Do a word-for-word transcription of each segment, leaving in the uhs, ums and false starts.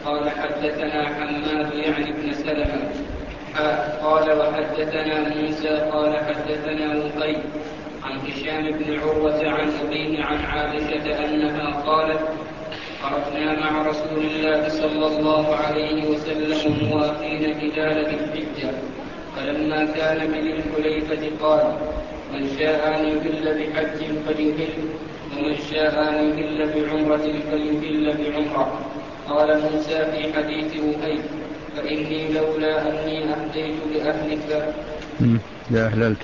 قال حدثنا حماد يعني بن سلمة قال وحدثنا موسى قال حدثنا وقيل عن هشام بن عروة عن أبيه عن عائشة أنها قالت خرجنا مع رسول الله صلى الله عليه وسلم موافين هلال ذي الحجة فلما كان بذي الحليفة قال من شاء أن يهل بحج فليهل ومن شاء أن يهل بعمرة فليهل بعمرة. قال موسى في حديث وهيب فإني لولا أني أهديت لأهلك لأهللت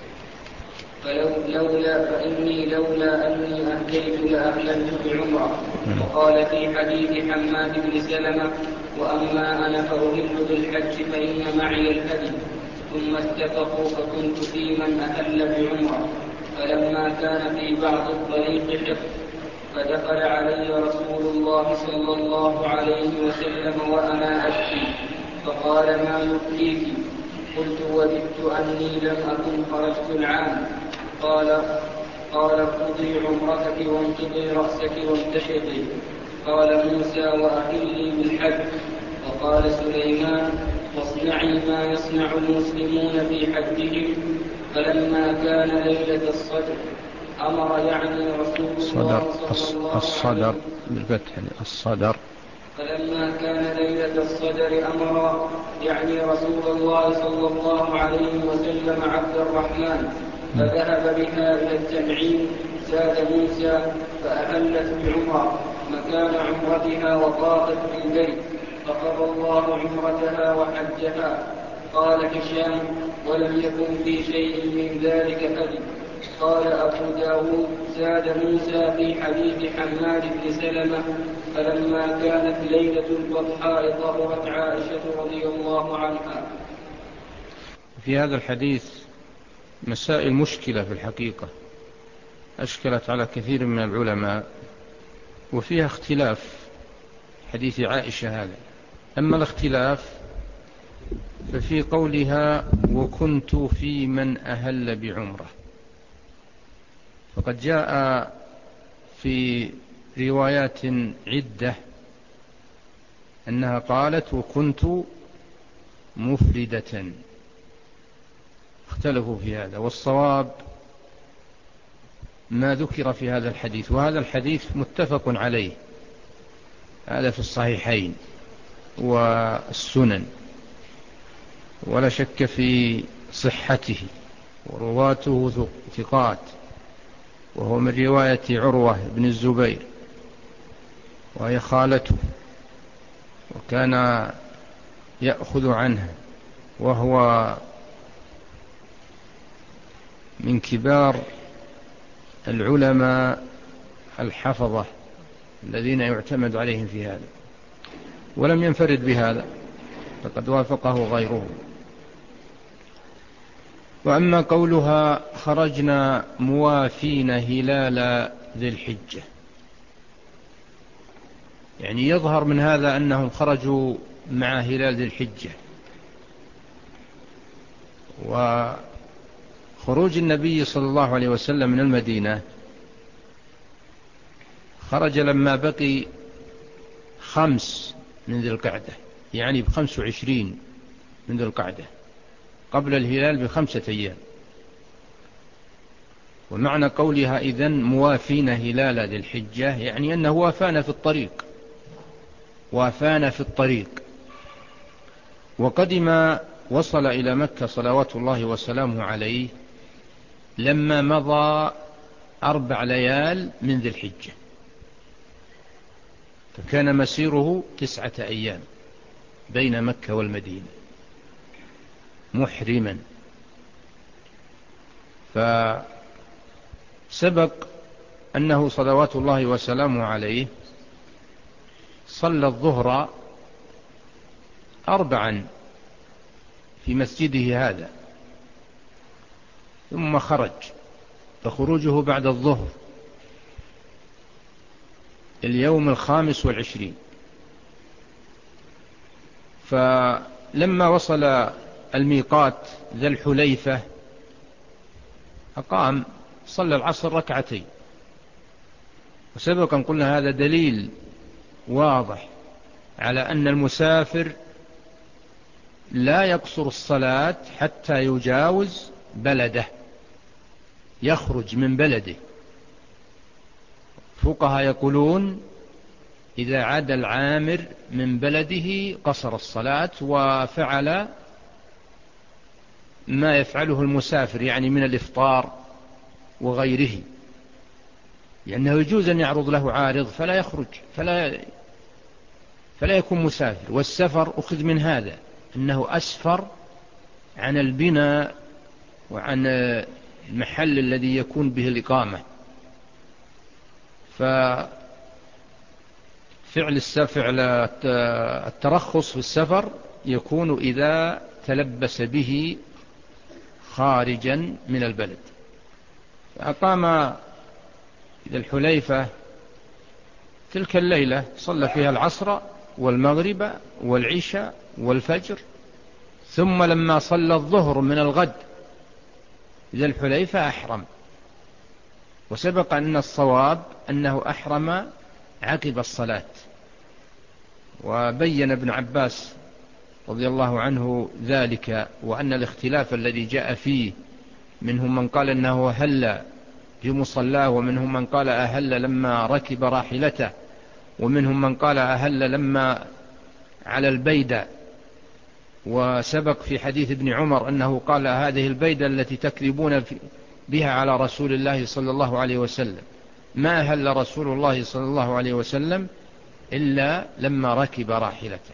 فلو لولا فإني لولا أني أهديت لأهللت بعمرة. وقال في حديث حماد بن سلمة وأما أنا فأهل بالحج فإن معي الهدي. ثم اتفقوا فكنت في من أهل بعمرة. فلما كان في بعض الطريق حق فدخل علي رسول الله صلى الله عليه وسلم وأنا أبكي فقال ما يبكيك؟ قلت وددت أني لم أكن خرجت العام. قال قال ارقضي عمرتك وانقضي رأسك وامتشطي. قال موسى وأهلي بالحج. وقال سليمان واصنعي ما يصنع المسلمون في حجهم. فلما كان ليلة الصدر أمر يعني رسول الله صلى الله عليه الصدر بالفتح الصدر فلما كان ليلة الصدر أمر يعني رسول الله صلى الله عليه وسلم عبد الرحمن فذهب بها إلى التنعيم. زاد موسى فأهلت بعمرة مكان عمرتها وطافت بالبيت فقضى الله عمرتها وحجها. قال هشام ولم يكن في شيء من ذلك هدي. قال أبو داود زاد موسى في حديث حماد بن سلمة فلما كانت ليلة البطحاء طهرت عائشة رضي الله عنها. في هذا الحديث مسائل مشكلة في الحقيقة أشكلت على كثير من العلماء وفيها اختلاف حديث عائشة هذا. أما الاختلاف ففي قولها وكنت في من أهل بعمرة فقد جاء في روايات عدة أنها قالت وكنت مفردة. اختلفوا في هذا والصواب ما ذكر في هذا الحديث وهذا الحديث متفق عليه هذا في الصحيحين والسنن ولا شك في صحته ورواته ثقات وهو من رواية عروة بن الزبير وهي خالته وكان يأخذ عنها وهو من كبار العلماء الحفظة الذين يعتمد عليهم في هذا ولم ينفرد بهذا فقد وافقه غيره. وأما قولها خرجنا موافين هلال ذي الحجة يعني يظهر من هذا أنهم خرجوا مع هلال ذي الحجة. وخروج النبي صلى الله عليه وسلم من المدينة خرج لما بقي خمس من ذي القعدة يعني بخمس وعشرين من ذي القعدة قبل الهلال بخمسة أيام. ومعنى قولها إذن موافين هلال ذي الحجة يعني أنه وافانا في الطريق وافانا في الطريق وقدم وصل إلى مكة صلوات الله وسلامه عليه لما مضى أربع ليال من ذي الحجة فكان مسيره تسعة أيام بين مكة والمدينة محرما. فسبق أنه صلوات الله وسلامه عليه صلى الظهر أربعا في مسجده هذا ثم خرج فخروجه بعد الظهر اليوم الخامس والعشرين. فلما وصل الميقات ذا الحليفة أقام صلى العصر ركعتين. وسبقا قلنا هذا دليل واضح على أن المسافر لا يقصر الصلاة حتى يجاوز بلده، يخرج من بلده. فقهاء يقولون إذا عاد العامر من بلده قصر الصلاة وفعل ما يفعله المسافر، يعني من الإفطار وغيره، لأنه يجوز أن يعرض له عارض فلا يخرج، فلا, فلا يكون مسافر. والسفر أخذ من هذا أنه أسفر عن البناء وعن المحل الذي يكون به الإقامة. ففعل السفر الترخص في السفر يكون إذا تلبس به خارجا من البلد. فأقام إلى الحليفة تلك الليلة، صلى فيها العصر والمغرب والعشاء والفجر، ثم لما صلى الظهر من الغد إلى الحليفة أحرم. وسبق أن الصواب أنه أحرم عقب الصلاة. وبين ابن عباس رضي الله عنه ذلك، وأن الاختلاف الذي جاء فيه منهم من قال أنه هل في مصلاه، ومنهم من قال أهل لما ركب راحلته، ومنهم من قال أهل لما على البيدة. وسبق في حديث ابن عمر أنه قال هذه البيدة التي تكذبون بها على رسول الله صلى الله عليه وسلم، ما أهل رسول الله صلى الله عليه وسلم إلا لما ركب راحلته.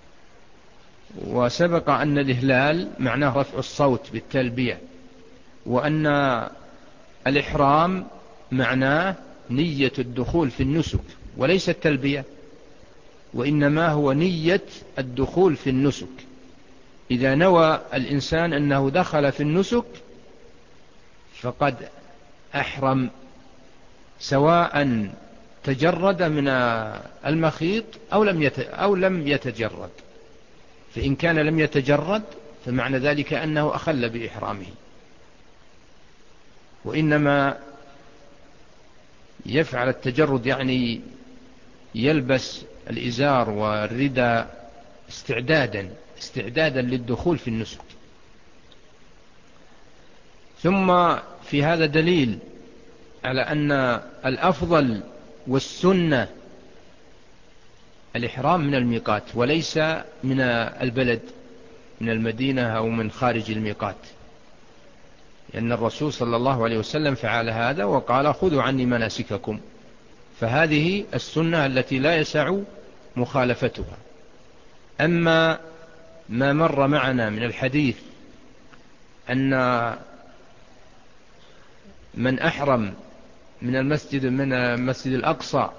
وسبق أن الإهلال معناه رفع الصوت بالتلبية، وأن الإحرام معناه نية الدخول في النسك وليس التلبية، وإنما هو نية الدخول في النسك. إذا نوى الإنسان أنه دخل في النسك فقد أحرم، سواء تجرد من المخيط أو لم أو لم يتجرد. فإن كان لم يتجرد فمعنى ذلك أنه أخل بإحرامه، وإنما يفعل التجرد يعني يلبس الإزار والرداء استعدادا استعدادا للدخول في النسك. ثم في هذا دليل على أن الأفضل والسنة الإحرام من الميقات وليس من البلد، من المدينة أو من خارج الميقات، لأن الرسول صلى الله عليه وسلم فعل هذا وقال خذوا عني مناسككم. فهذه السنة التي لا يسع مخالفتها. أما ما مر معنا من الحديث أن من أحرم من المسجد من المسجد الأقصى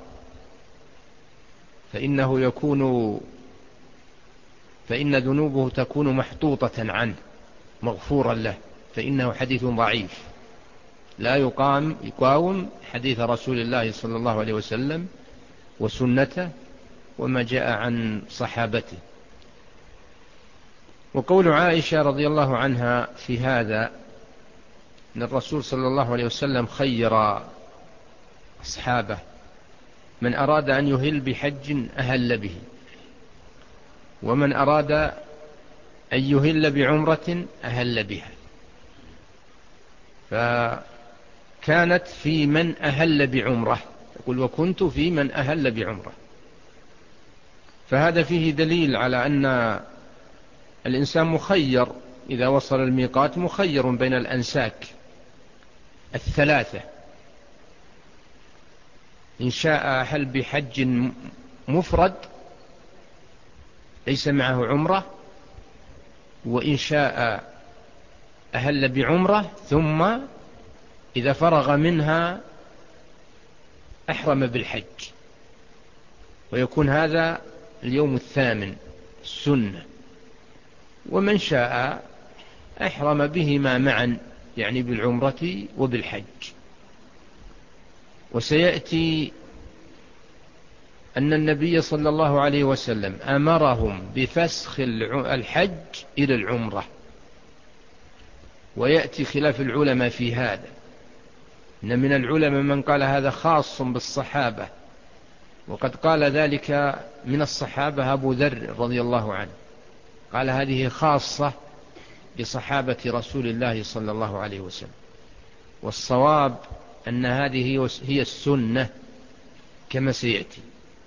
فإنه يكون فإن ذنوبه تكون محطوطة عنه مغفورا له، فإنه حديث ضعيف لا يقام يقاوم حديث رسول الله صلى الله عليه وسلم وسنته وما جاء عن صحابته. وقول عائشة رضي الله عنها في هذا أن الرسول صلى الله عليه وسلم خير أصحابه من أراد أن يهل بحج أهل به، ومن أراد أن يهل بعمرة أهل بها. فكانت في من أهل بعمرة، يقول وكنت في من أهل بعمرة. فهذا فيه دليل على أن الإنسان مخير إذا وصل الميقات، مخير بين الأنساك الثلاثة، إن شاء أهل بحج مفرد ليس معه عمرة، وإن شاء أهل بعمرة ثم إذا فرغ منها أحرم بالحج، ويكون هذا اليوم الثامن السنة. ومن شاء أحرم بهما معا، يعني بالعمرة وبالحج. وسيأتي أن النبي صلى الله عليه وسلم أمرهم بفسخ الحج إلى العمرة، ويأتي خلاف العلماء في هذا، إن من العلماء من قال هذا خاص بالصحابة وقد قال ذلك من الصحابة أبو ذر رضي الله عنه، قال هذه خاصة بصحابة رسول الله صلى الله عليه وسلم، والصواب أن هذه هي السنة كما سيأتي.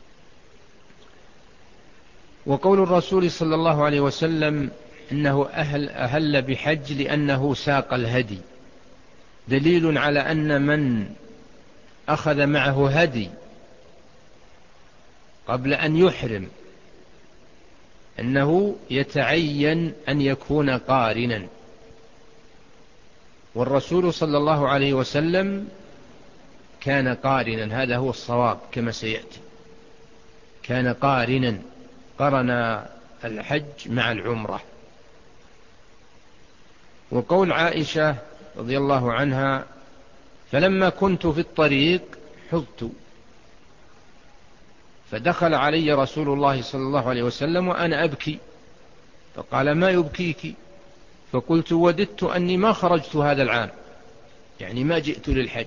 وقول الرسول صلى الله عليه وسلم إنه أهل, أهل بحج لأنه ساق الهدي دليل على أن من أخذ معه هدي قبل أن يحرم أنه يتعين أن يكون قارنا، والرسول صلى الله عليه وسلم كان قارنا، هذا هو الصواب كما سيأتي، كان قارنا، قرن الحج مع العمرة. وقول عائشة رضي الله عنها فلما كنت في الطريق حضت فدخل علي رسول الله صلى الله عليه وسلم وأنا أبكي فقال ما يبكيك؟ فقلت وددت أني ما خرجت هذا العام، يعني ما جئت للحج.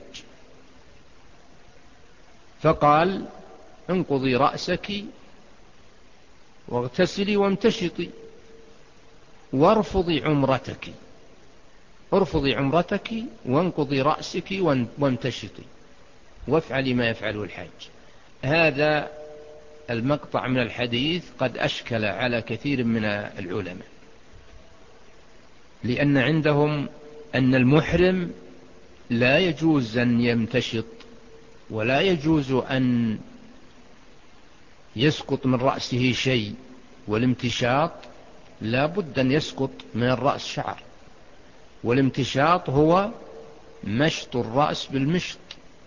فقال انقضي رأسك واغتسلي وامتشطي وارفضي عمرتك، ارفضي عمرتك وانقضي رأسك وامتشطي وافعلي ما يفعله الحاج. هذا المقطع من الحديث قد أشكل على كثير من العلماء، لأن عندهم أن المحرم لا يجوز أن يمتشط ولا يجوز أن يسقط من رأسه شيء، والامتشاط لا بد أن يسقط من الرأس شعر، والامتشاط هو مشط الرأس بالمشط،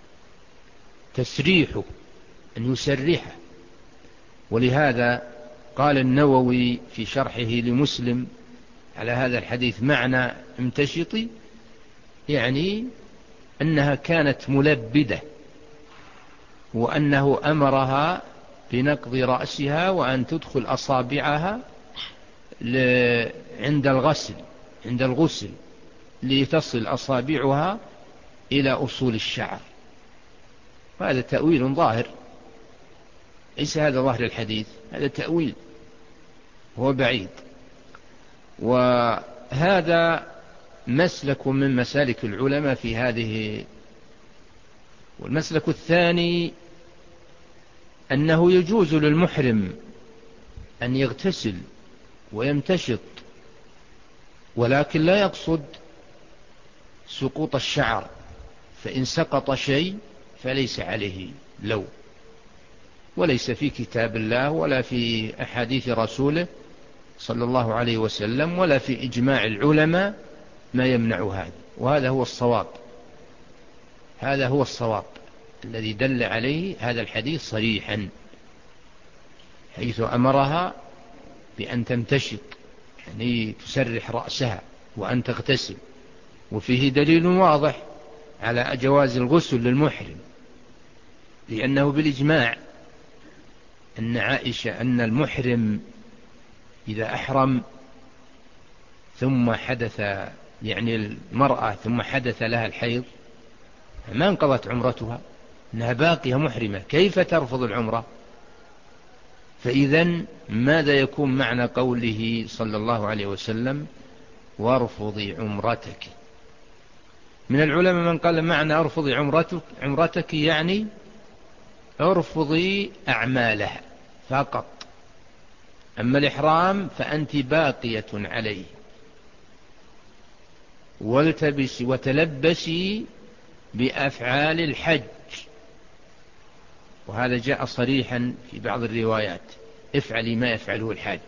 تسريحه أن يسرحه. ولهذا قال النووي في شرحه لمسلم على هذا الحديث معنى امتشطي يعني أنها كانت ملبدة، وأنه أمرها بنقض رأسها وأن تدخل أصابعها عند الغسل عند الغسل لتصل أصابعها إلى أصول الشعر. هذا تأويل ظاهر، ليس هذا ظاهر الحديث، هذا تأويل هو بعيد. وهذا مسلك من مسالك العلماء في هذه. والمسلك الثاني أنه يجوز للمحرم أن يغتسل ويمتشط، ولكن لا يقصد سقوط الشعر، فإن سقط شيء فليس عليه لو، وليس في كتاب الله ولا في أحاديث رسوله صلى الله عليه وسلم ولا في إجماع العلماء ما يمنع هذا. وهذا هو الصواب، هذا هو الصواب الذي دل عليه هذا الحديث صريحا، حيث أمرها بأن تمتشط يعني تسرح رأسها وأن تغتسل، وفيه دليل واضح على جواز الغسل للمحرم، لأنه بالإجماع أن عائشة أن المحرم إذا أحرم ثم حدث يعني المرأة ثم حدث لها الحيض ما انقضت عمرتها، أنها باقية محرمة، كيف ترفض العمرة؟ فإذن ماذا يكون معنى قوله صلى الله عليه وسلم وارفضي عمرتك؟ من العلماء من قال معنى ارفضي عمرتك, عمرتك يعني ارفضي أعمالها فقط، أما الإحرام فأنت باقية عليه، والتبسي وتلبسي بأفعال الحج. وهذا جاء صريحا في بعض الروايات افعلي ما يفعله الحاج،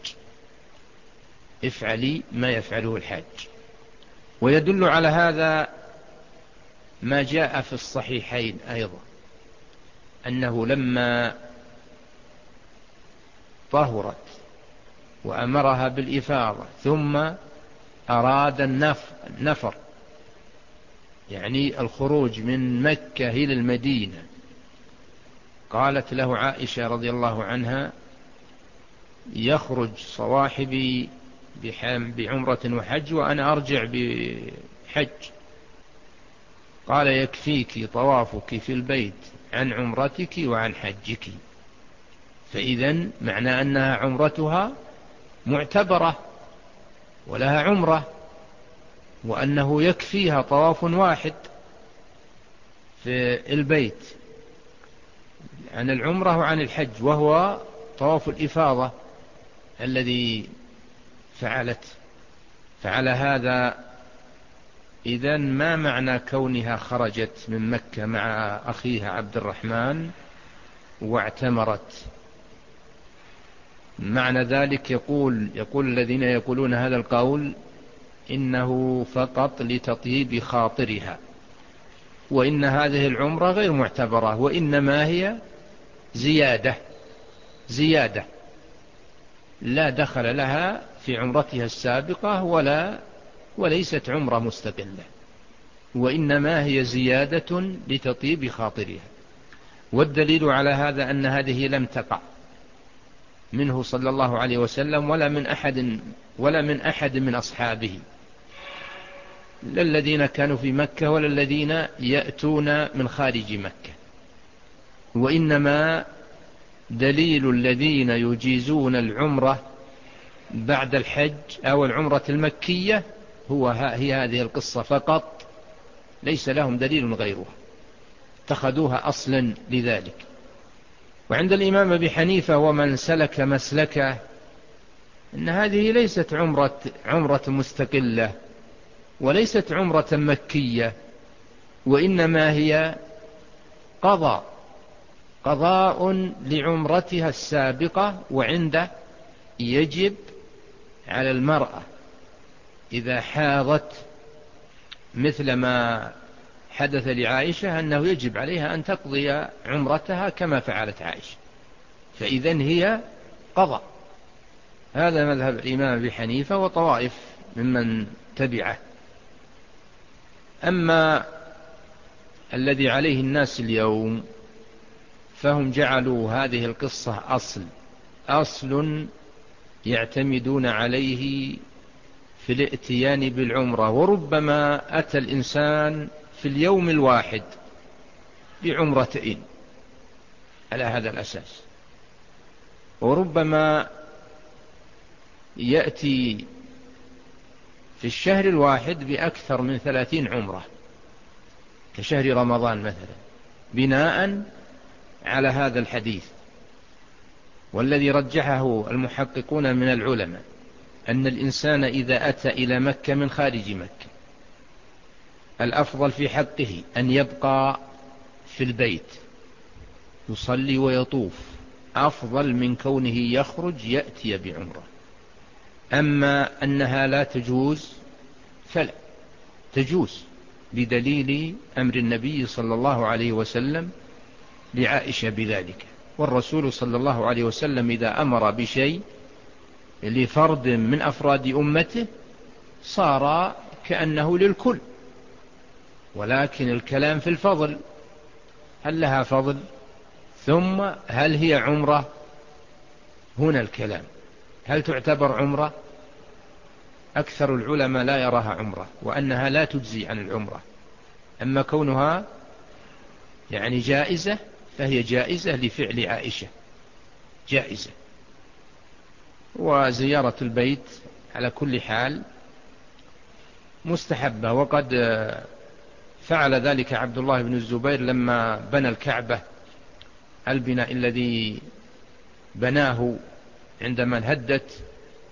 افعلي ما يفعله الحاج. ويدل على هذا ما جاء في الصحيحين أيضا أنه لما طهرت وأمرها بالإفاضة ثم أراد النفر يعني الخروج من مكة إلى المدينة، قالت له عائشة رضي الله عنها يخرج صواحبي بعمرة وحج وأنا أرجع بحج، قال يكفيك طوافك في البيت عن عمرتك وعن حجك. فإذن معنى أنها عمرتها معتبرة ولها عمرة، وأنه يكفيها طواف واحد في البيت عن العمرة وعن الحج، وهو طواف الإفاضة الذي فعلت. فعلى هذا إذن ما معنى كونها خرجت من مكة مع أخيها عبد الرحمن واعتمرت؟ معنى ذلك يقول يقول الذين يقولون هذا القول إنه فقط لتطيب خاطرها، وإن هذه العمرة غير معتبرة، وإنما هي زيادة زيادة لا دخل لها في عمرتها السابقة ولا وليست عمرة مستقلة، وإنما هي زيادة لتطيب خاطرها. والدليل على هذا أن هذه لم تقع منه صلى الله عليه وسلم ولا من أحد ولا من أحد من أصحابه، لا الذين كانوا في مكة ولا الذين يأتون من خارج مكة، وإنما دليل الذين يجيزون العمرة بعد الحج أو العمرة المكية هو هي هذه القصة فقط، ليس لهم دليل غيرها، اتخذوها أصلا لذلك. وعند الإمام أبي حنيفة ومن سلك مسلكه إن هذه ليست عمرة عمرة مستقلة وليست عمرة مكية، وإنما هي قضاء قضاء لعمرتها السابقة. وعنده يجب على المرأة إذا حاضت مثل ما حدث لعائشة أنه يجب عليها أن تقضي عمرتها كما فعلت عائشة، فإذن هي قضاء. هذا مذهب الإمام أبي حنيفة وطوائف ممن تبعه. أما الذي عليه الناس اليوم فهم جعلوا هذه القصة أصل أصل يعتمدون عليه في الائتيان بالعمرة، وربما أتى الإنسان في اليوم الواحد بعمرتين على هذا الأساس، وربما يأتي في الشهر الواحد بأكثر من ثلاثين عمرة كشهر رمضان مثلا، بناء على هذا الحديث. والذي رجحه المحققون من العلماء أن الإنسان إذا أتى إلى مكة من خارج مكة الأفضل في حقه أن يبقى في البيت يصلي ويطوف، أفضل من كونه يخرج يأتي بعمرة. أما أنها لا تجوز فلا تجوز بدليل أمر النبي صلى الله عليه وسلم لعائشة بذلك. والرسول صلى الله عليه وسلم إذا أمر بشيء لفرد من أفراد أمته صار كأنه للكل، ولكن الكلام في الفضل، هل لها فضل؟ ثم هل هي عمرة؟ هنا الكلام، هل تعتبر عمرة؟ أكثر العلماء لا يراها عمرة، وأنها لا تجزي عن العمرة. أما كونها يعني جائزة فهي جائزة لفعل عائشة جائزة. وزيارة البيت على كل حال مستحبة، وقد فعل ذلك عبد الله بن الزبير لما بنى الكعبة، البناء الذي بناه عندما انهدت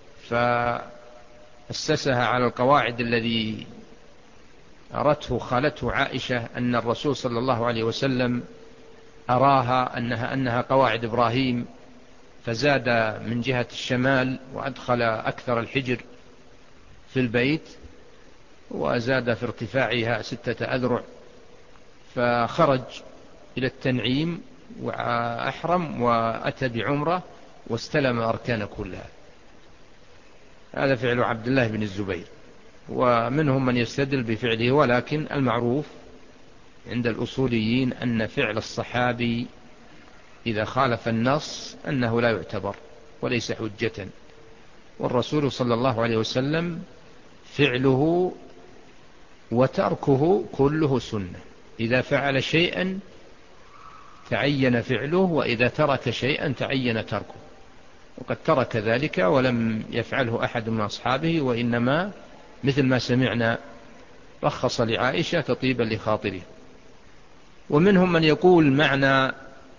فأسسها على القواعد الذي أرته خالته عائشة أن الرسول صلى الله عليه وسلم أراها أنها, أنها قواعد إبراهيم، فزاد من جهة الشمال وأدخل أكثر الحجر في البيت وزاد في ارتفاعها ستة أذرع، فخرج إلى التنعيم وأحرم وأتى بعمرة واستلم أركان كلها. هذا فعل عبد الله بن الزبير، ومنهم من يستدل بفعله، ولكن المعروف عند الأصوليين أن فعل الصحابي إذا خالف النص أنه لا يعتبر وليس حجة. والرسول صلى الله عليه وسلم فعله وتركه كله سنة، إذا فعل شيئا تعين فعله، وإذا ترك شيئا تعين تركه، وقد ترك ذلك ولم يفعله أحد من أصحابه، وإنما مثل ما سمعنا رخص لعائشة تطيبا لخاطره. ومنهم من يقول معنى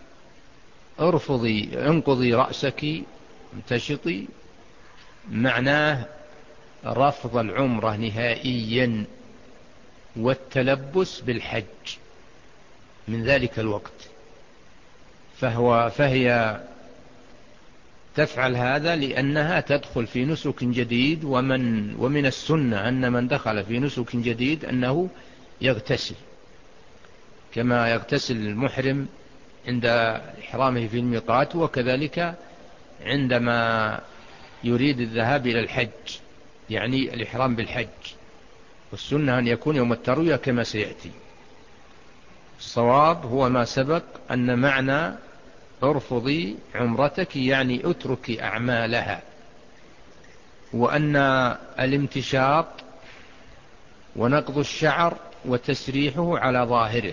ارفضي انقضي رأسك امتشطي معناه رفض العمرة نهائيا والتلبس بالحج من ذلك الوقت، فهو فهي تفعل هذا لأنها تدخل في نسك جديد، ومن ومن السنة أن من دخل في نسك جديد أنه يغتسل كما يغتسل المحرم عند إحرامه في الميقات، وكذلك عندما يريد الذهاب إلى الحج، يعني الإحرام بالحج. والسنة أن يكون يوم التروية كما سيأتي. الصواب هو ما سبق، أن معنى ارفضي عمرتك يعني اتركي أعمالها، وأن الامتشاط ونقض الشعر وتسريحه على ظاهره،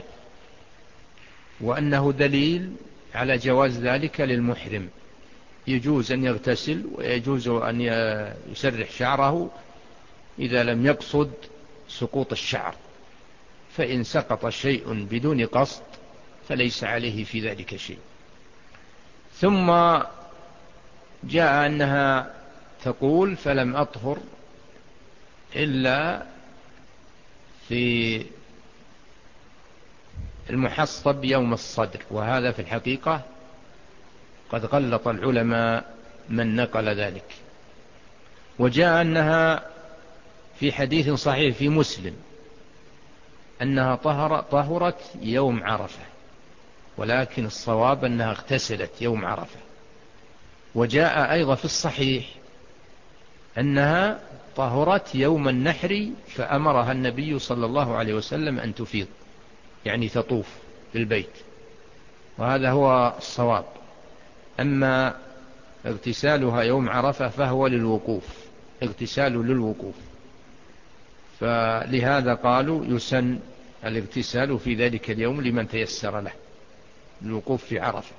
وأنه دليل على جواز ذلك للمحرم، يجوز أن يغتسل ويجوز أن يسرح شعره إذا لم يقصد سقوط الشعر، فإن سقط شيء بدون قصد فليس عليه في ذلك شيء. ثم جاء أنها تقول فلم أطهر إلا في المحصب يوم الصدر، وهذا في الحقيقة قد غلط العلماء من نقل ذلك. وجاء أنها في حديث صحيح في مسلم أنها طهر طهرت يوم عرفة، ولكن الصواب أنها اغتسلت يوم عرفة. وجاء أيضا في الصحيح أنها طهرت يوم النحر، فأمرها النبي صلى الله عليه وسلم أن تفيض، يعني تطوف بالبيت، وهذا هو الصواب. أما اغتسالها يوم عرفة فهو للوقوف، اغتسال للوقوف، فلهذا قالوا يسن الاغتسال في ذلك اليوم لمن تيسر له الوقوف في عرفة.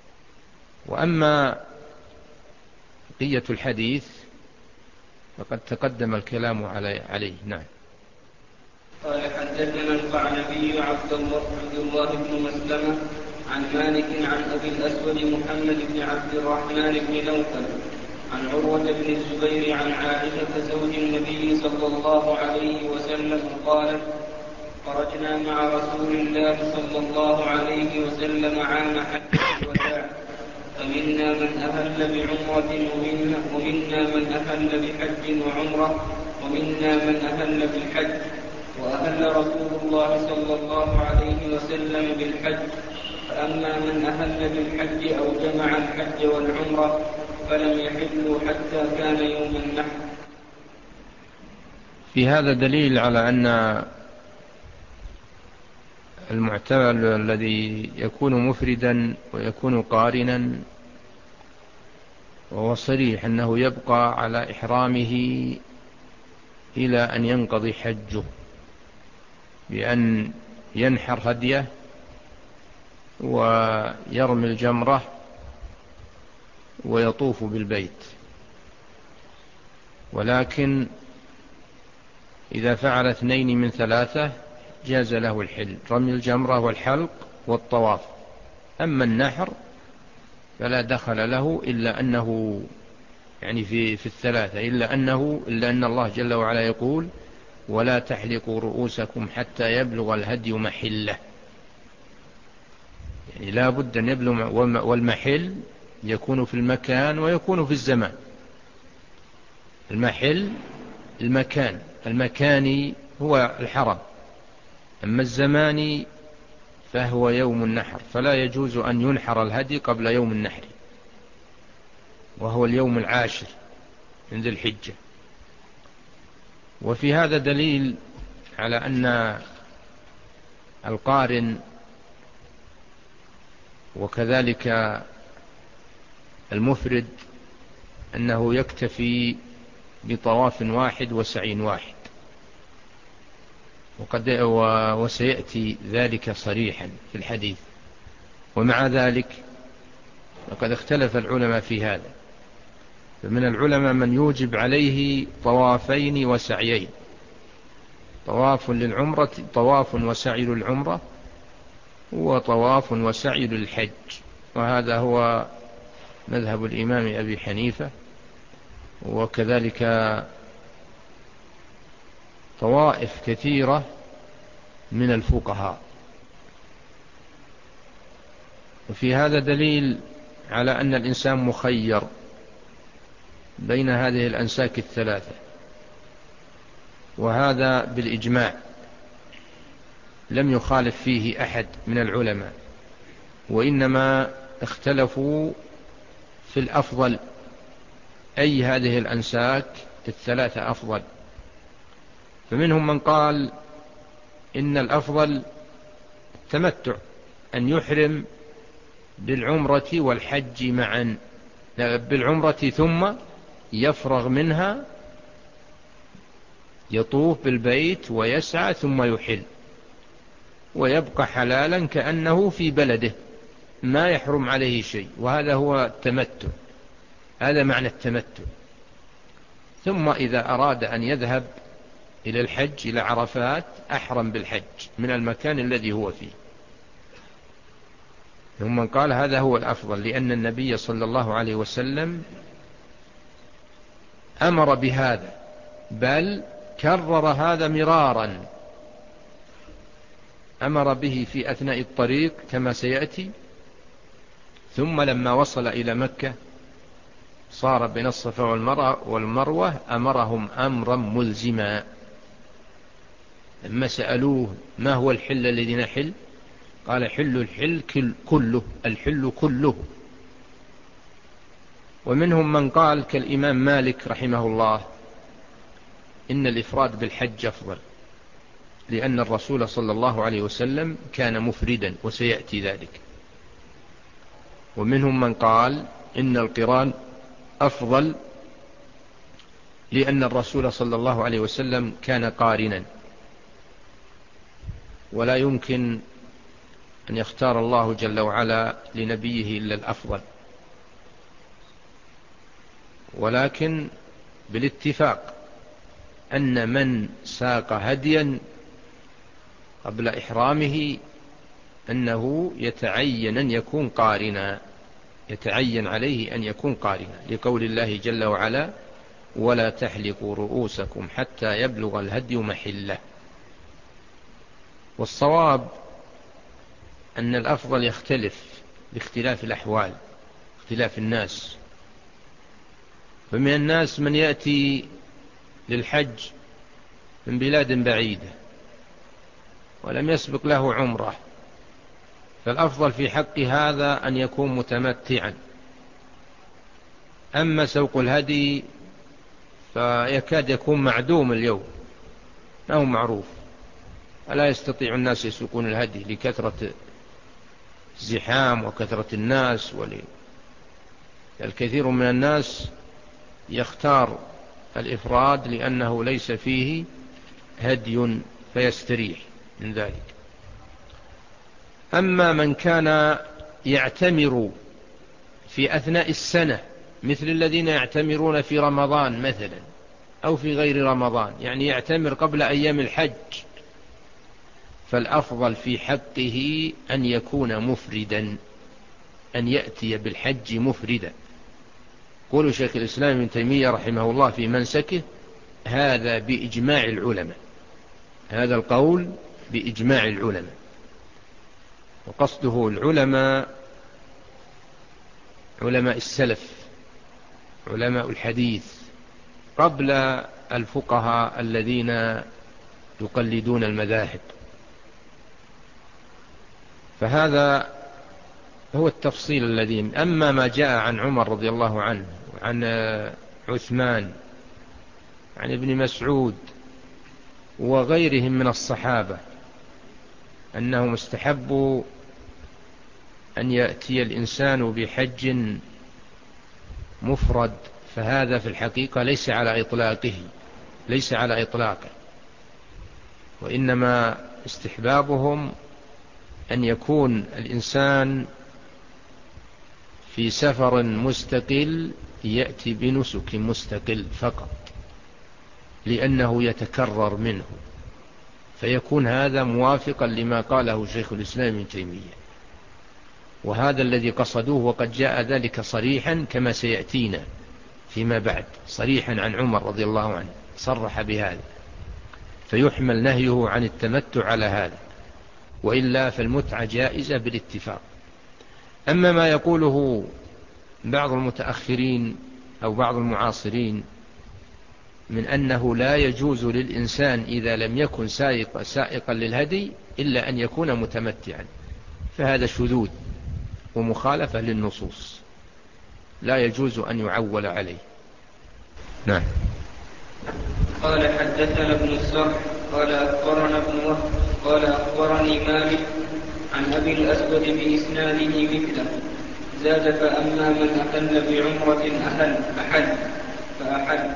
وأما بقية الحديث فقد تقدم الكلام عليه. نعم. قال حدثنا القعنبي عبد الله عبد الله بن مسلمة عن مالك عن أبي الأسود محمد بن عبد الرحمن بن نوفل عن عروة بن الزبير عن عائشة زوج النبي صلى الله عليه وسلم قالت: خرجنا مع رسول الله صلى الله عليه وسلم عام حجة الوداع، فمنا من أهل بعمرة ومنا, ومنا من أهل بحج وعمرة ومنا من أهل بالحج، وأهل رسول الله صلى الله عليه وسلم بالحج، فأما من أهل بالحج أو جمع الحج والعمرة فلم يحلوا حتى كان يوم النحر. في هذا دليل على أن المعتمر الذي يكون مفردا ويكون قارنا وهو صريح أنه يبقى على إحرامه إلى أن ينقضي حجه بأن ينحر هديه ويرمي الجمرة ويطوف بالبيت. ولكن إذا فعل اثنين من ثلاثة جاز له الحل، رمي الجمرة والحلق والطواف. أما النحر فلا دخل له إلا أنه يعني في في الثلاثة إلا أنه إلا أن الله جل وعلا يقول: ولا تحلقوا رؤوسكم حتى يبلغ الهدي محله، يعني لا بد أن يبلغ، والمحل يكون في المكان ويكون في الزمان. المحل المكان المكاني هو الحرم، أما الزماني فهو يوم النحر، فلا يجوز أن ينحر الهدي قبل يوم النحر، وهو اليوم العاشر من ذي الحجة. وفي هذا دليل على أن القارن وكذلك المفرد أنه يكتفي بطواف واحد وسعي واحد، وقد وسيأتي ذلك صريحا في الحديث. ومع ذلك لقد اختلف العلماء في هذا، فمن العلماء من يوجب عليه طوافين وسعيين، طواف للعمرة طواف وسعي للعمرة وطواف وسعي للحج، وهذا هو مذهب الإمام أبي حنيفة، وكذلك طوائف كثيرة من الفقهاء. وفي هذا دليل على أن الإنسان مخير بين هذه الأنساك الثلاثة، وهذا بالإجماع لم يخالف فيه أحد من العلماء، وإنما اختلفوا في الأفضل، أي هذه الأنساك الثلاثة أفضل. فمنهم من قال إن الأفضل التمتع، أن يحرم بالعمرة والحج معا، بالعمرة ثم يفرغ منها يطوف بالبيت ويسعى ثم يحل، ويبقى حلالا كأنه في بلده ما يحرم عليه شيء، وهذا هو التمتع، هذا معنى التمتع. ثم إذا أراد أن يذهب إلى الحج إلى عرفات أحرم بالحج من المكان الذي هو فيه. ثم قال هذا هو الأفضل، لأن النبي صلى الله عليه وسلم أمر بهذا، بل كرر هذا مرارا، أمر به في أثناء الطريق كما سيأتي، ثم لما وصل إلى مكة صار بين الصفا والمروة أمرهم أمرا ملزما. لما سألوه ما هو الحل الذي نحل، قال حل الحل كله، الحل كله. ومنهم من قال كالإمام مالك رحمه الله إن الإفراد بالحج أفضل، لأن الرسول صلى الله عليه وسلم كان مفردا وسيأتي ذلك. ومنهم من قال إن القران أفضل، لأن الرسول صلى الله عليه وسلم كان قارنا، ولا يمكن أن يختار الله جل وعلا لنبيه إلا الأفضل. ولكن بالاتفاق أن من ساق هديا قبل إحرامه أنه يتعين أن يكون قارنا، يتعين عليه أن يكون قارنا، لقول الله جل وعلا ولا تحلقوا رؤوسكم حتى يبلغ الهدي محله. والصواب أن الأفضل يختلف باختلاف الأحوال، اختلاف الناس. فمن الناس من يأتي للحج من بلاد بعيدة ولم يسبق له عمره، فالأفضل في حق هذا أن يكون متمتعا. أما سوق الهدي فيكاد يكون معدوم اليوم، ما هو معروف، ألا يستطيع الناس يسوقون الهدي لكثرة الزحام وكثرة الناس. والكثير من الناس يختار الإفراد لأنه ليس فيه هدي فيستريح من ذلك. أما من كان يعتمر في أثناء السنة مثل الذين يعتمرون في رمضان مثلا أو في غير رمضان، يعني يعتمر قبل أيام الحج، فالأفضل في حقه أن يكون مفردا، أن يأتي بالحج مفردا. قول شيخ الإسلام ابن تيمية رحمه الله في منسكه هذا بإجماع العلماء، هذا القول بإجماع العلماء. وقصده العلماء علماء السلف، علماء الحديث، قبل الفقهاء الذين يقلدون المذاهب. فهذا هو التفصيل الذي. أما ما جاء عن عمر رضي الله عنه وعن عثمان عن ابن مسعود وغيرهم من الصحابة أنهم استحبوا أن يأتي الإنسان بحج مفرد، فهذا في الحقيقة ليس على إطلاقه، ليس على إطلاقه، وإنما استحبابهم أن يكون الإنسان في سفر مستقل يأتي بنسك مستقل فقط، لأنه يتكرر منه، فيكون هذا موافقا لما قاله شيخ الإسلام ابن تيمية، وهذا الذي قصدوه، وقد جاء ذلك صريحا كما سيأتينا فيما بعد، صريحا عن عمر رضي الله عنه صرح بهذا، فيحمل نهيه عن التمتع على هذا، وإلا فالمتعة جائزة بالاتفاق. أما ما يقوله بعض المتأخرين أو بعض المعاصرين من أنه لا يجوز للإنسان إذا لم يكن سائق سائقا للهدي إلا أن يكون متمتعا، فهذا شذوذ ومخالفة للنصوص، لا يجوز أن يعول عليه. نعم. قال حدثنا ابن السرح قال أخبرنا ابن وهب قال أخبرني مالك عن أبي الأسود بإسناده مثله، زاد فأما من أحل بعمرة أحل أحل فأحل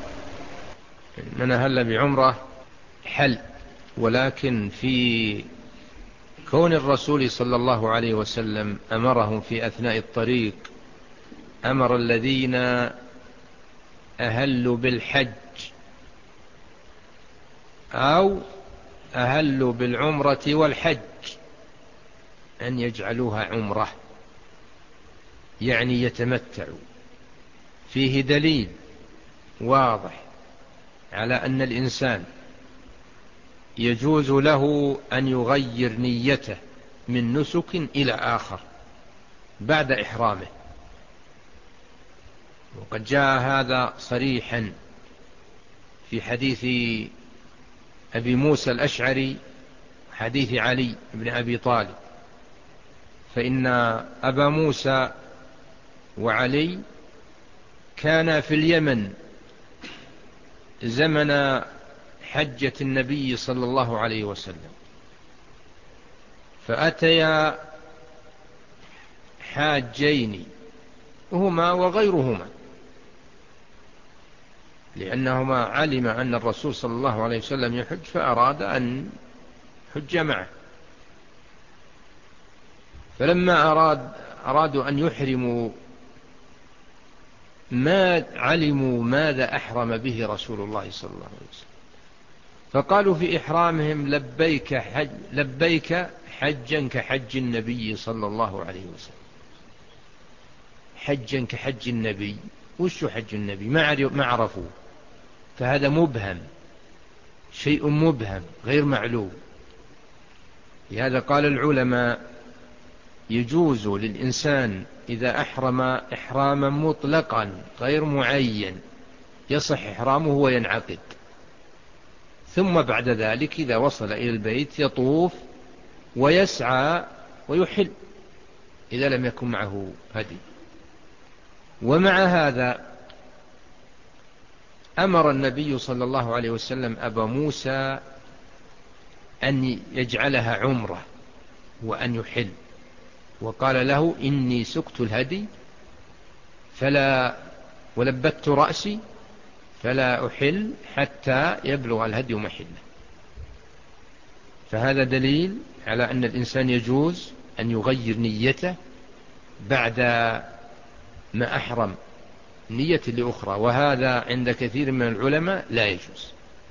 من أهل بعمرة حل، ولكن في كون الرسول صلى الله عليه وسلم أمرهم في أثناء الطريق، أمر الذين أهلوا بالحج أو أهلوا بالعمرة والحج أن يجعلوها عمرة، يعني يتمتعوا. فيه دليل واضح على أن الإنسان يجوز له أن يغير نيته من نسك إلى آخر بعد إحرامه، وقد جاء هذا صريحا في حديث أبي موسى الأشعري، حديث علي بن أبي طالب، فإن أبا موسى وعلي كان في اليمن زمن حجة النبي صلى الله عليه وسلم، فأتيا حاجين هما وغيرهما، لأنهما علم أن الرسول صلى الله عليه وسلم يحج فأراد أن حج معه، فلما أراد أرادوا أن يحرموا ما علموا ماذا أحرم به رسول الله صلى الله عليه وسلم، فقالوا في إحرامهم لبيك حج لبيك حجا كحج النبي صلى الله عليه وسلم. حجا كحج النبي، وش حج النبي؟ ما عرفوا، فهذا مبهم، شيء مبهم غير معلوم. لهذا قال العلماء يجوز للإنسان إذا أحرم إحراما مطلقا غير معين يصح إحرامه وينعقد، ثم بعد ذلك إذا وصل إلى البيت يطوف ويسعى ويحل إذا لم يكن معه هدي. ومع هذا أمر النبي صلى الله عليه وسلم أبا موسى أن يجعلها عمرة وأن يحل، وقال له إني سقت الهدي فلا ولبت رأسي فلا أحل حتى يبلغ الهدي محله. فهذا دليل على أن الإنسان يجوز أن يغير نيته بعد ما أحرم نية لأخرى، وهذا عند كثير من العلماء لا يجوز،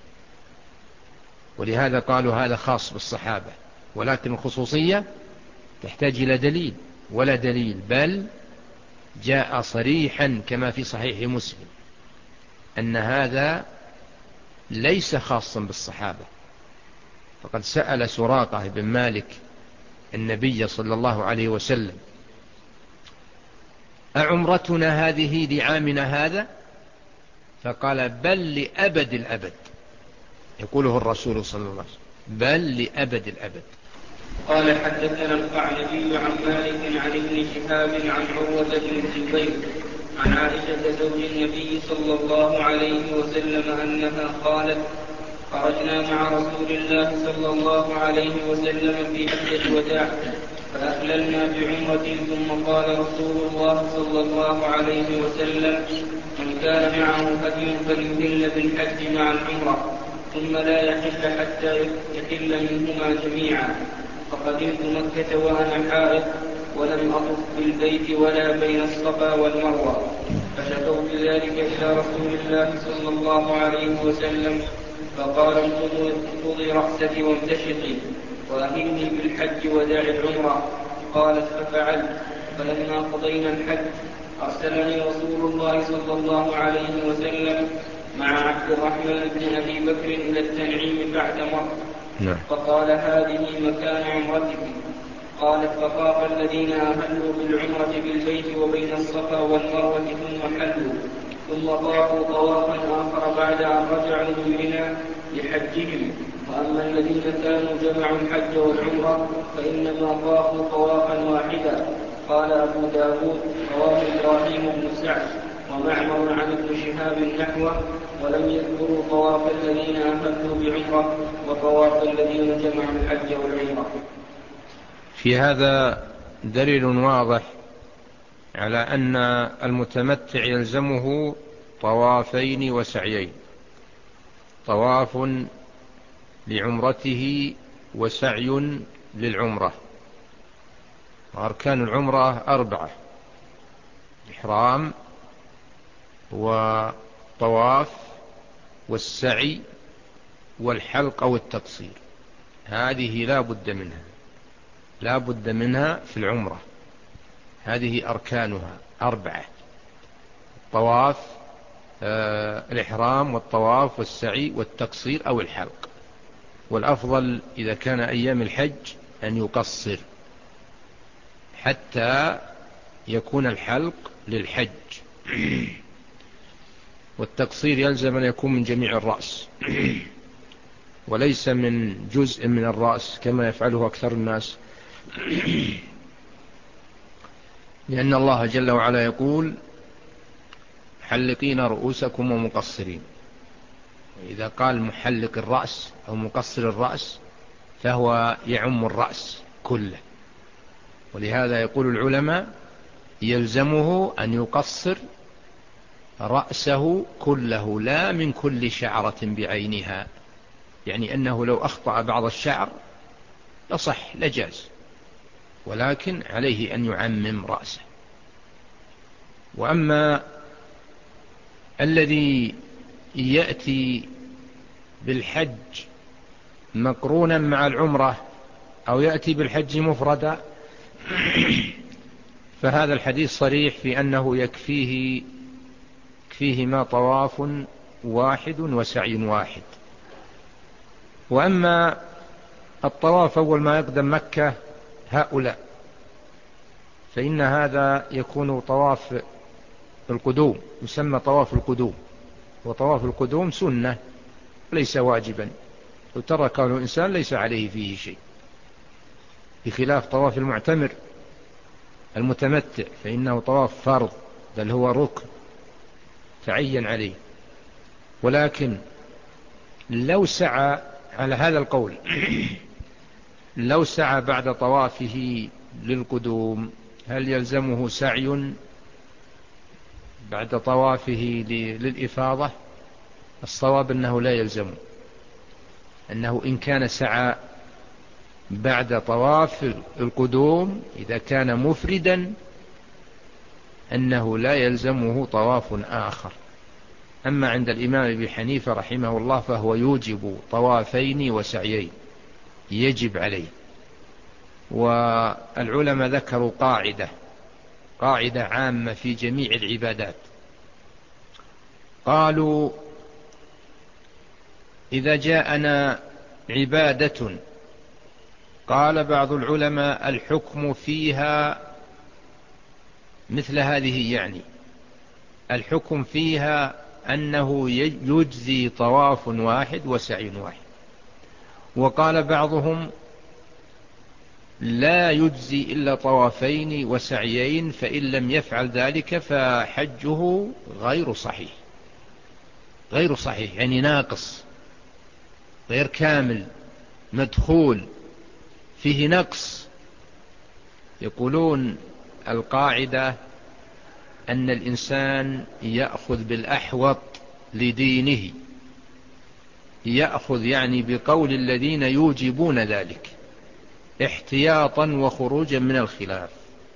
ولهذا قالوا هذا خاص بالصحابة، ولكن الخصوصية تحتاج إلى دليل، ولا دليل، بل جاء صريحا كما في صحيح مسلم أن هذا ليس خاصا بالصحابة. فقد سأل سراقة بن مالك النبي صلى الله عليه وسلم أعمرتنا هذه لعامنا هذا؟ فقال بل لأبد الأبد، يقوله الرسول صلى الله عليه وسلم بل لأبد الأبد. قال حدثنا القعنبي عن مالك عن ابن شهاب عن عروة بن الزبير عن عائشة زوج النبي صلى الله عليه وسلم أنها قالت خرجنا مع رسول الله صلى الله عليه وسلم في حجة الوداع فأهللنا بعمرة، ثم قال رسول الله صلى الله عليه وسلم من كان معه هدي فليهل بالحج مع العمرة ثم لا يحل حتى يحل منهما جميعا. فقدمت مكة وأنا حائض ولم أطف بالبيت ولا بين الصفا والمروة، فشكوت ذلك إلى رسول الله صلى الله عليه وسلم، فقال انقضي رأسك وامتشطي وأهلني بالحج وداع العمرة. قالت ففعلت، فلما قضينا الحج أرسلني رسول الله صلى الله عليه وسلم مع عبد الرحمن بن أبي بكر إلى التنعيم فاعتمر، فقال هذه مكان عمرتك. قالت فطاف الذين أهلوا بالعمرة بالبيت وبين الصفا والمروة ثم حلوا، ثم طافوا طوافا آخر بعد أن رجعوا من منى لحجهم. وأما الذين كانوا جمعوا الحج والعمرة فإنما طافوا طوافا واحدا. قال أبو داود رواه إبراهيم بن سعد ومعمر عن ابن شهاب نحوه، ولم يذكروا طواف الذين أهلوا بعمرة وطواف الذين جمعوا الحج والعمرة. في هذا دليل واضح على أن المتمتع يلزمه طوافين وسعيين، طواف لعمرته وسعي للعمرة. وأركان العمرة أربعة: الإحرام وطواف والسعي والحلق أو التقصير. هذه لا بد منها، لا بد منها في العمرة. هذه أركانها أربعة: الطواف، آه الإحرام والطواف والسعي والتقصير أو الحلق. والأفضل إذا كان أيام الحج أن يقصر حتى يكون الحلق للحج، والتقصير يلزم أن يكون من جميع الرأس وليس من جزء من الرأس كما يفعله أكثر الناس، لأن الله جل وعلا يقول محلقين رؤوسكم ومقصرين. وإذا قال محلق الرأس أو مقصر الرأس فهو يعم الرأس كله. ولهذا يقول العلماء يلزمه أن يقصر رأسه كله لا من كل شعرة بعينها، يعني أنه لو أخطأ بعض الشعر لصح لجاز، ولكن عليه أن يعمم رأسه. وأما الذي يأتي بالحج مقرونا مع العمرة أو يأتي بالحج مفردا فهذا الحديث صريح في أنه يكفيه فيهما طواف واحد وسعي واحد. وأما الطواف أول ما يقدم مكة هؤلاء فإن هذا يكون طواف القدوم، يسمى طواف القدوم. وطواف القدوم سنة ليس واجبا، وتركه الإنسان ليس عليه فيه شيء، بخلاف طواف المعتمر المتمتع فإنه طواف فرض بل هو ركن تعين عليه. ولكن لو سعى على هذا القول لو سعى بعد طوافه للقدوم هل يلزمه سعي بعد طوافه للإفاضة؟ الصواب أنه لا يلزمه، أنه إن كان سعى بعد طواف القدوم إذا كان مفردا أنه لا يلزمه طواف آخر. أما عند الإمام أبي حنيفة رحمه الله فهو يوجب طوافين وسعيين، يجب عليه. والعلماء ذكروا قاعدة قاعدة عامة في جميع العبادات، قالوا إذا جاءنا عبادة قال بعض العلماء الحكم فيها مثل هذه، يعني الحكم فيها أنه يجزي طواف واحد وسعي واحد. وقال بعضهم لا يجزي إلا طوافين وسعيين، فإن لم يفعل ذلك فحجه غير صحيح، غير صحيح يعني ناقص غير كامل مدخول فيه نقص. يقولون القاعدة أن الإنسان يأخذ بالأحوط لدينه، يأخذ يعني بقول الذين يوجبون ذلك احتياطا وخروجا من الخلاف.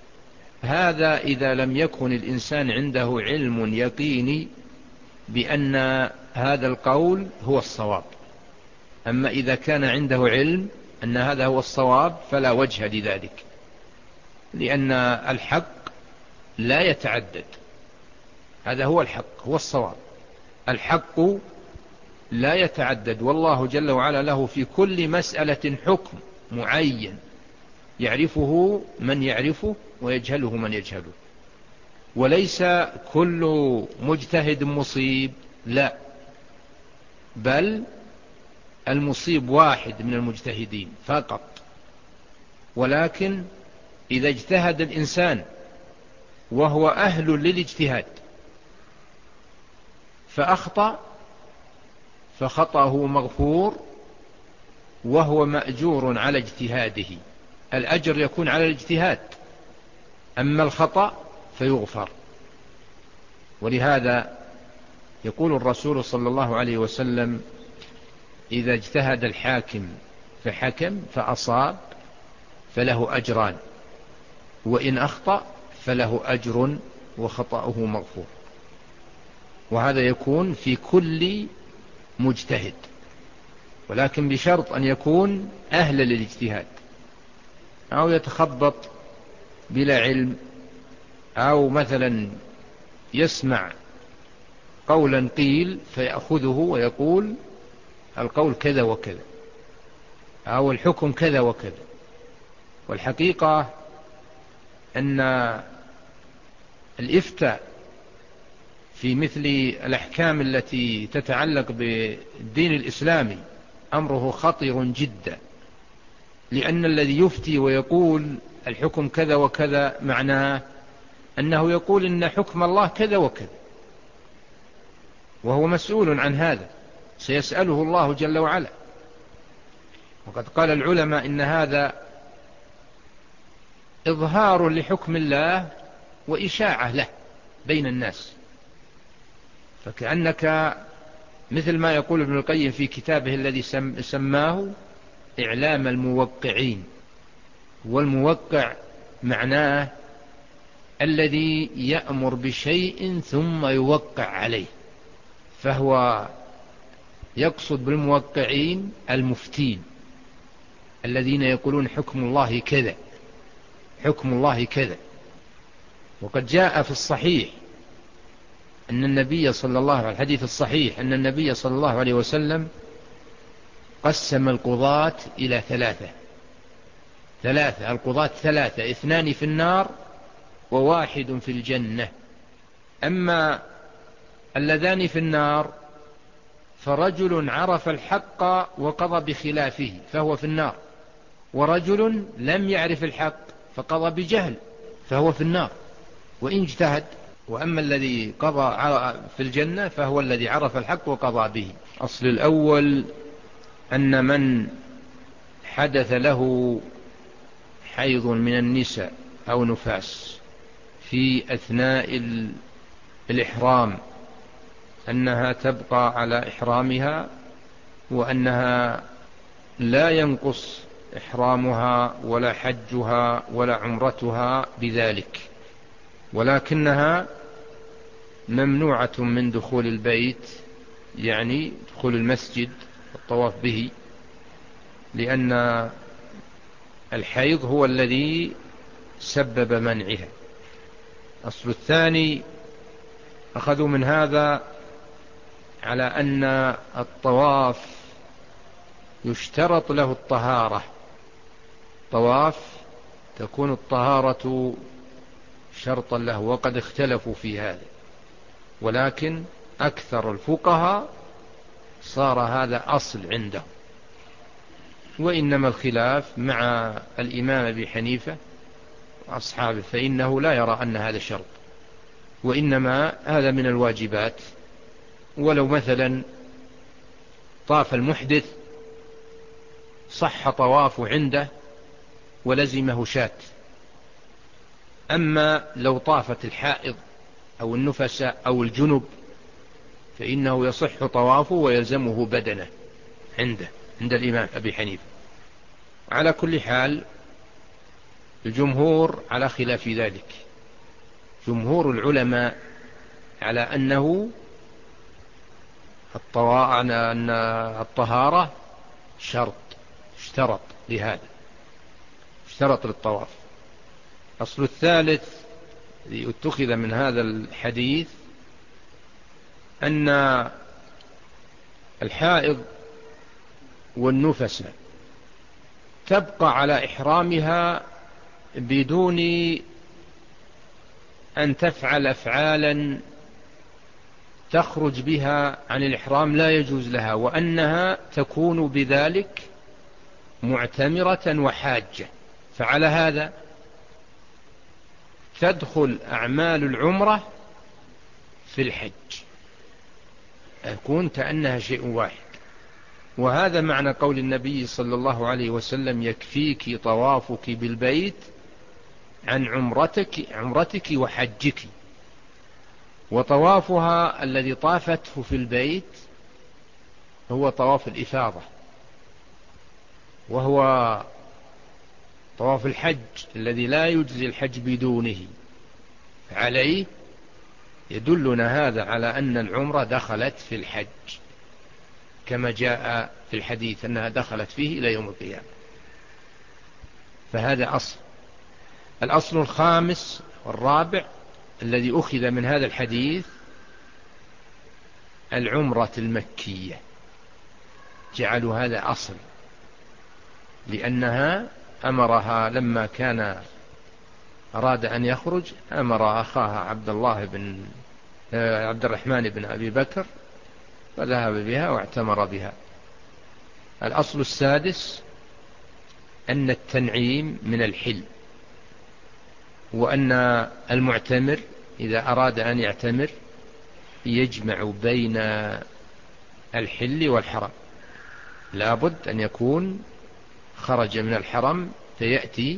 هذا إذا لم يكن الإنسان عنده علم يقيني بأن هذا القول هو الصواب. أما إذا كان عنده علم أن هذا هو الصواب فلا وجه لذلك، لأن الحق لا يتعدد. هذا هو الحق، هو الصواب. الحق لا يتعدد، والله جل وعلا له في كل مسألة حكم معين يعرفه من يعرفه ويجهله من يجهله. وليس كل مجتهد مصيب، لا، بل المصيب واحد من المجتهدين فقط. ولكن إذا اجتهد الإنسان وهو أهل للاجتهاد فأخطأ فخطأه مغفور وهو مأجور على اجتهاده. الأجر يكون على الاجتهاد، أما الخطأ فيغفر. ولهذا يقول الرسول صلى الله عليه وسلم: إذا اجتهد الحاكم فحكم فأصاب فله أجران، وإن أخطأ فله أجر وخطأه مغفور. وهذا يكون في كل مجتهد، ولكن بشرط أن يكون أهل للاجتهاد، أو يتخبط بلا علم، أو مثلا يسمع قولا قيل فيأخذه ويقول القول كذا وكذا، أو الحكم كذا وكذا. والحقيقة أن الإفتاء في مثل الأحكام التي تتعلق بالدين الإسلامي أمره خطير جدا، لأن الذي يفتي ويقول الحكم كذا وكذا معناه أنه يقول إن حكم الله كذا وكذا، وهو مسؤول عن هذا، سيسأله الله جل وعلا. وقد قال العلماء إن هذا إظهار لحكم الله وإشاعة له بين الناس. فكأنك مثل ما يقول ابن القيم في كتابه الذي سماه إعلام الموقعين. والموقع معناه الذي يأمر بشيء ثم يوقع عليه، فهو يقصد بالموقعين المفتين الذين يقولون حكم الله كذا، حكم الله كذا. وقد جاء في الصحيح أن النبي صلى الله عليه الحديث الصحيح أن النبي صلى الله عليه وسلم قسم القضاة إلى ثلاثة ثلاثة القضاة ثلاثة، اثنان في النار وواحد في الجنة. أما اللذان في النار فرجل عرف الحق وقضى بخلافه فهو في النار، ورجل لم يعرف الحق فقضى بجهل فهو في النار وإن اجتهد. وأما الذي قضى في الجنة فهو الذي عرف الحق وقضى به. أصل الأول أن من حدث له حيض من النساء أو نفاس في أثناء الإحرام أنها تبقى على إحرامها، وأنها لا ينقص إحرامها ولا حجها ولا عمرتها بذلك، ولكنها ممنوعة من دخول البيت، يعني دخول المسجد والطواف به، لأن الحيض هو الذي سبب منعها. أصل الثاني أخذوا من هذا على أن الطواف يشترط له الطهارة. طواف تكون الطهارة شرطا له، وقد اختلفوا في هذا، ولكن أكثر الفقهاء صار هذا أصل عندهم. وإنما الخلاف مع الإمام أبي حنيفة وأصحابه، فإنه لا يرى أن هذا شرط، وإنما هذا من الواجبات. ولو مثلا طاف المحدث صح طوافه عنده ولزمه شاة. أما لو طافت الحائض أو النفساء أو الجنب فإنه يصح طوافه ويلزمه بدنه عنده عند الإمام أبي حنيفة. على كل حال الجمهور على خلاف ذلك، جمهور العلماء على أنه أن الطهارة شرط، اشترط لهذا، اشترط للطواف. الأصل الثالث الذي اتخذ من هذا الحديث أن الحائض والنفس تبقى على إحرامها بدون أن تفعل أفعالا تخرج بها عن الإحرام لا يجوز لها، وأنها تكون بذلك معتمرة وحاجة. فعلى هذا تدخل أعمال العمرة في الحج، يكون كأنها شيء واحد. وهذا معنى قول النبي صلى الله عليه وسلم: يكفيك طوافك بالبيت عن عمرتك عمرتك وحجك. وطوافها الذي طافته في البيت هو طواف الإفاضة، وهو طواف الحج الذي لا يجزي الحج بدونه. عليه يدلنا هذا على أن العمرة دخلت في الحج، كما جاء في الحديث أنها دخلت فيه إلى يوم القيامة. فهذا أصل. الأصل الخامس والرابع الذي أخذ من هذا الحديث العمرة المكية، جعلوا هذا أصل، لأنها أمرها لما كان أراد أن يخرج أمر أخاها عبد الله بن عبد الرحمن بن أبي بكر فذهب بها واعتمر بها. الأصل السادس أن التنعيم من الحل، وأن المعتمر إذا أراد أن يعتمر يجمع بين الحل والحرم، لابد أن يكون خرج من الحرم فيأتي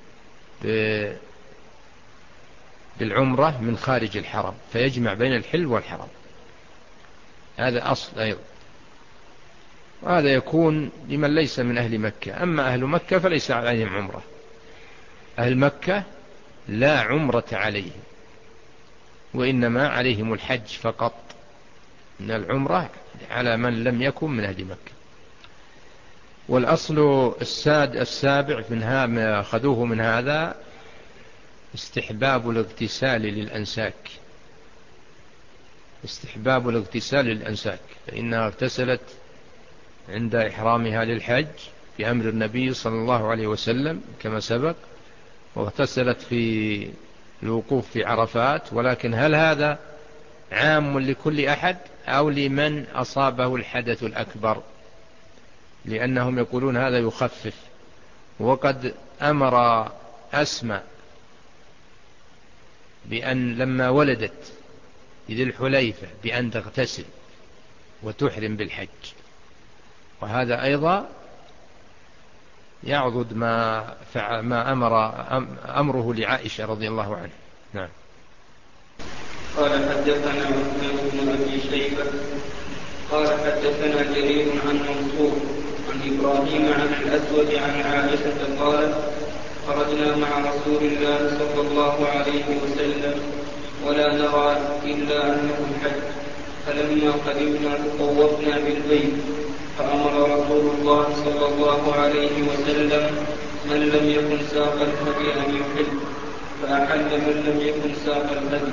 بالعمرة من خارج الحرم فيجمع بين الحل والحرم. هذا أصل أيضا، وهذا يكون لمن ليس من أهل مكة. أما أهل مكة فليس عليهم عمرة، أهل مكة لا عمرة عليهم، وإنما عليهم الحج فقط، من العمرة على من لم يكن من أهل مكة. والأصل الساد السابع منها ما أخذوه من هذا استحباب الاغتسال للأنساك، استحباب الاغتسال للأنساك، فإنها اغتسلت عند إحرامها للحج في أمر النبي صلى الله عليه وسلم كما سبق، واغتسلت في الوقوف في عرفات. ولكن هل هذا عام لكل أحد أو لمن أصابه الحدث الأكبر؟ لأنهم يقولون هذا يخفف. وقد أمر أسماء بأن لما ولدت ذي الحليفة بأن تغتسل وتحرم بالحج، وهذا أيضا يعضد ما ما أمر أمره لعائشة رضي الله عنها. نعم. قال حدثنا عثمان بن أبي شيبة قال حدثنا جرير عن منصور عن إبراهيم عن الأسود عن عائشة قالت: خرجنا مع رسول الله صلى الله عليه وسلم ولا نرى إلا أنه الحج، فلما قدمنا تطوفنا بالبيت، فأمر رسول الله صلى الله عليه وسلم من لم يكن ساق الهدي أن يحل، فأحل من لم يكن ساق الهدي.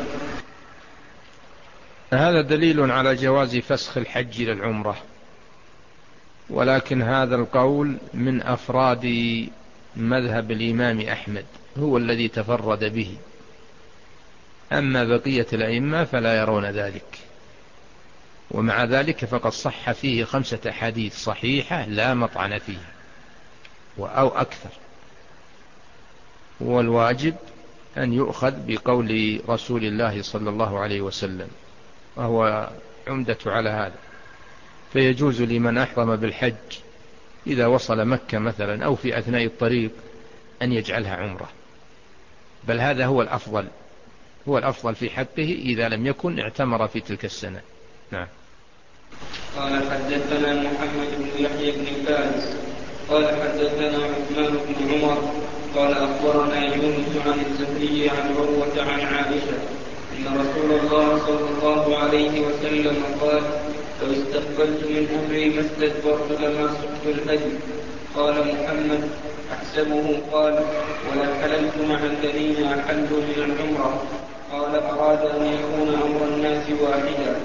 هذا دليل على جواز فسخ الحج للعمرة، ولكن هذا القول من أفراد مذهب الإمام أحمد، هو الذي تفرد به، أما بقية الأئمة فلا يرون ذلك. ومع ذلك فقد صح فيه خمسة حديث صحيحة لا مطعن فيها أو أكثر، والواجب أن يؤخذ بقول رسول الله صلى الله عليه وسلم، وهو عمدة على هذا. فيجوز لمن أحرم بالحج إذا وصل مكة مثلا أو في أثناء الطريق أن يجعلها عمرة، بل هذا هو الأفضل، هو الأفضل في حقه إذا لم يكن اعتمر في تلك السنة. نعم. قال حدثنا محمد بن يحيى بن فارس قال حدثنا عثمان بن عمر قال أخبرنا يونس عن الزهري عن عروة عن عائشة أن رسول الله صلى الله عليه وسلم قال لو استقبلت من أمري ما استدبرت لما سقت الهدي. قال محمد أحسبه قال ولا حللت مع الذين أحلوا من العمرة. قال أراد أن يكون أمر الناس واحدا.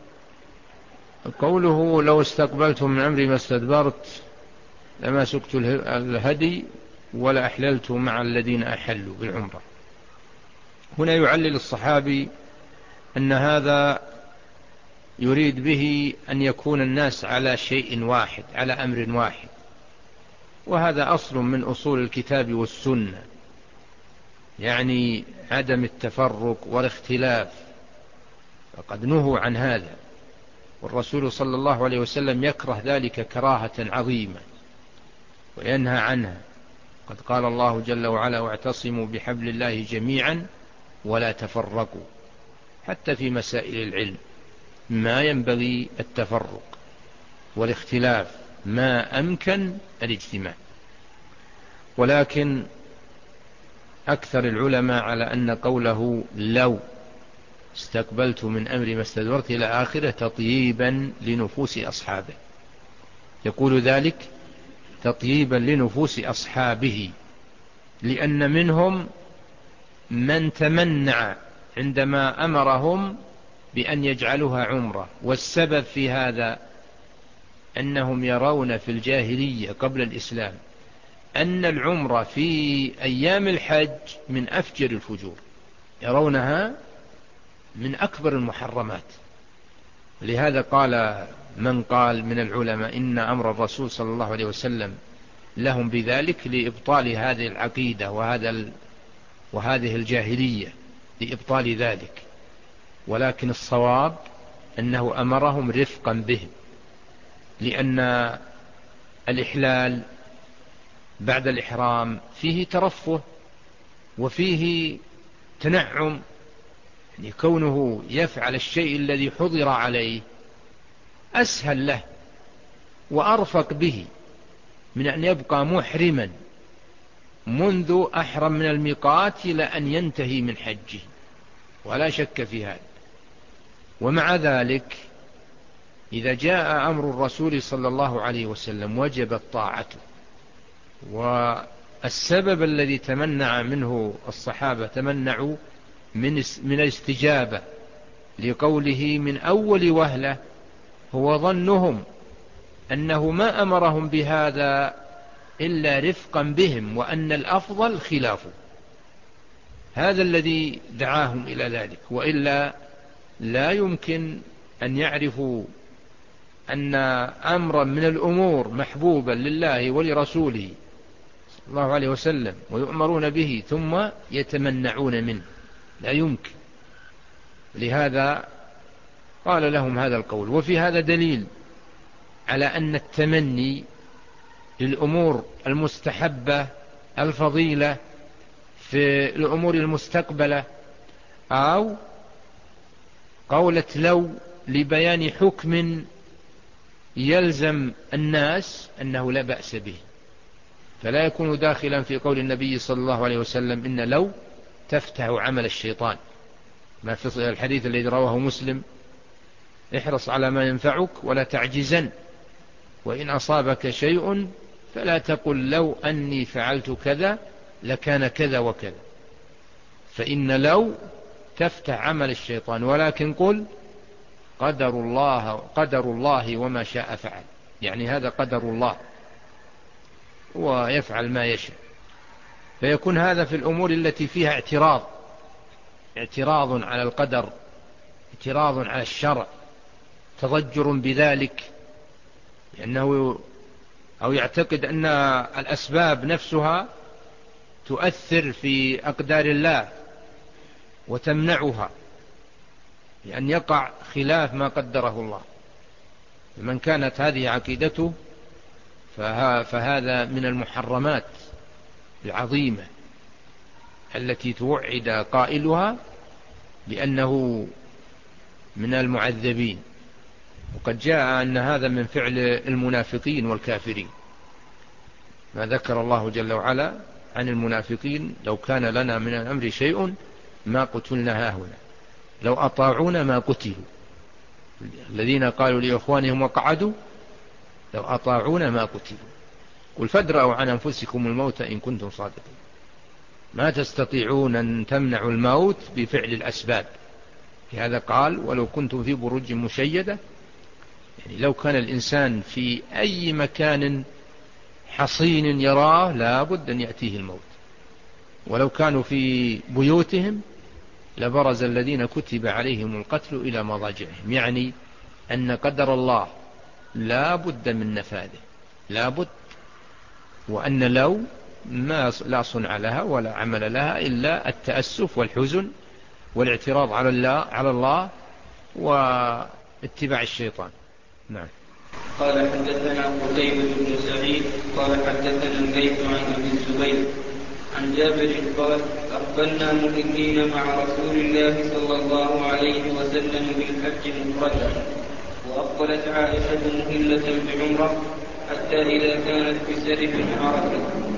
قوله لو استقبلت من أمري ما استدبرت لما سقت الهدي ولا أحللت مع الذين أحلوا بالعمرة. هنا يعلل الصحابي أن هذا يريد به أن يكون الناس على شيء واحد، على أمر واحد، وهذا أصل من أصول الكتاب والسنة، يعني عدم التفرق والاختلاف، فقد نهوا عن هذا، والرسول صلى الله عليه وسلم يكره ذلك كراهة عظيمة وينهى عنها. قد قال الله جل وعلا واعتصموا بحبل الله جميعا ولا تفرقوا. حتى في مسائل العلم ما ينبغي التفرق والاختلاف ما أمكن الاجتماع، ولكن أكثر العلماء على أن قوله لو استقبلت من أمري ما استدبرت إلى آخره تطييبا لنفوس أصحابه، يقول ذلك تطييبا لنفوس أصحابه، لأن منهم من تمنع عندما أمرهم بأن يجعلوها عمرة، والسبب في هذا أنهم يرون في الجاهلية قبل الإسلام أن العمرة في أيام الحج من أفجر الفجور، يرونها من أكبر المحرمات. لهذا قال من قال من العلماء إن أمر الرسول صلى الله عليه وسلم لهم بذلك لإبطال هذه العقيدة وهذا وهذه الجاهلية، لإبطال ذلك، ولكن الصواب أنه أمرهم رفقا بهم، لأن الإحلال بعد الإحرام فيه ترفه وفيه تنعم، يعني كونه يفعل الشيء الذي حضر عليه أسهل له وأرفق به من أن يبقى محرما منذ أحرم من الميقات إلى أن ينتهي من حجه، ولا شك في هذا. ومع ذلك إذا جاء أمر الرسول صلى الله عليه وسلم وجبت طاعته، والسبب الذي تمنع منه الصحابة تمنعوا من من الاستجابة لقوله من أول وهلة هو ظنهم أنه ما أمرهم بهذا إلا رفقا بهم، وأن الأفضل خلافه، هذا الذي دعاهم إلى ذلك، وإلا لا يمكن أن يعرفوا أن أمرا من الأمور محبوبا لله ولرسوله صلى الله عليه وسلم ويؤمرون به ثم يتمنعون منه، لا يمكن. لهذا قال لهم هذا القول. وفي هذا دليل على أن التمني للأمور المستحبة الفضيلة في الأمور المستقبلة، أو قولة لو لبيان حكم يلزم الناس أنه لا بأس به، فلا يكون داخلا في قول النبي صلى الله عليه وسلم إن لو تفتح عمل الشيطان، ما في الحديث الذي رواه مسلم احرص على ما ينفعك ولا تعجزن، وإن أصابك شيء فلا تقل لو أني فعلت كذا لكان كذا وكذا، فإن لو تفتح عمل الشيطان، ولكن قل قدر الله قدر الله وما شاء فعل، يعني هذا قدر الله ويفعل ما يشاء. فيكون هذا في الأمور التي فيها اعتراض اعتراض على القدر، اعتراض على الشرع، تضجر بذلك، لأنه أو يعتقد أن الأسباب نفسها تؤثر في أقدار الله وتمنعها لأن يقع خلاف ما قدره الله. من كانت هذه عقيدته فهذا من المحرمات العظيمة التي توعد قائلها بأنه من المعذبين. وقد جاء أن هذا من فعل المنافقين والكافرين، ما ذكر الله جل وعلا عن المنافقين لو كان لنا من الأمر شيء ما قتلنا هاهنا، لو أطاعونا ما قتلوا. الذين قالوا لإخوانهم وقعدوا لو أطاعونا ما قتلوا. قل فادرأوا عن أنفسكم الموت إن كنتم صادقين. ما تستطيعون أن تمنعوا الموت بفعل الأسباب. لهذا قال ولو كنتم في بروج مشيدة، يعني لو كان الإنسان في أي مكان حصين يراه لا بد أن يأتيه الموت. ولو كانوا في بيوتهم لبرز الذين كتب عليهم القتل إلى مضاجعهم، يعني أن قدر الله لا بد من نفاذه، لا بد، وأن لو ما لا صنع لها ولا عمل لها إلا التأسف والحزن والاعتراض على الله على الله واتباع الشيطان. نعم. قال حدثنا قتيبة بن سعيد قال حدثنا الليث عن أبي الزبير عن جابر قال أقبلنا مهلين مع رسول الله صلى الله عليه وسلم بالحج مفردا، وأقبلت عائشة مهلة بعمرة حتى إذا كانت بسرف عرفت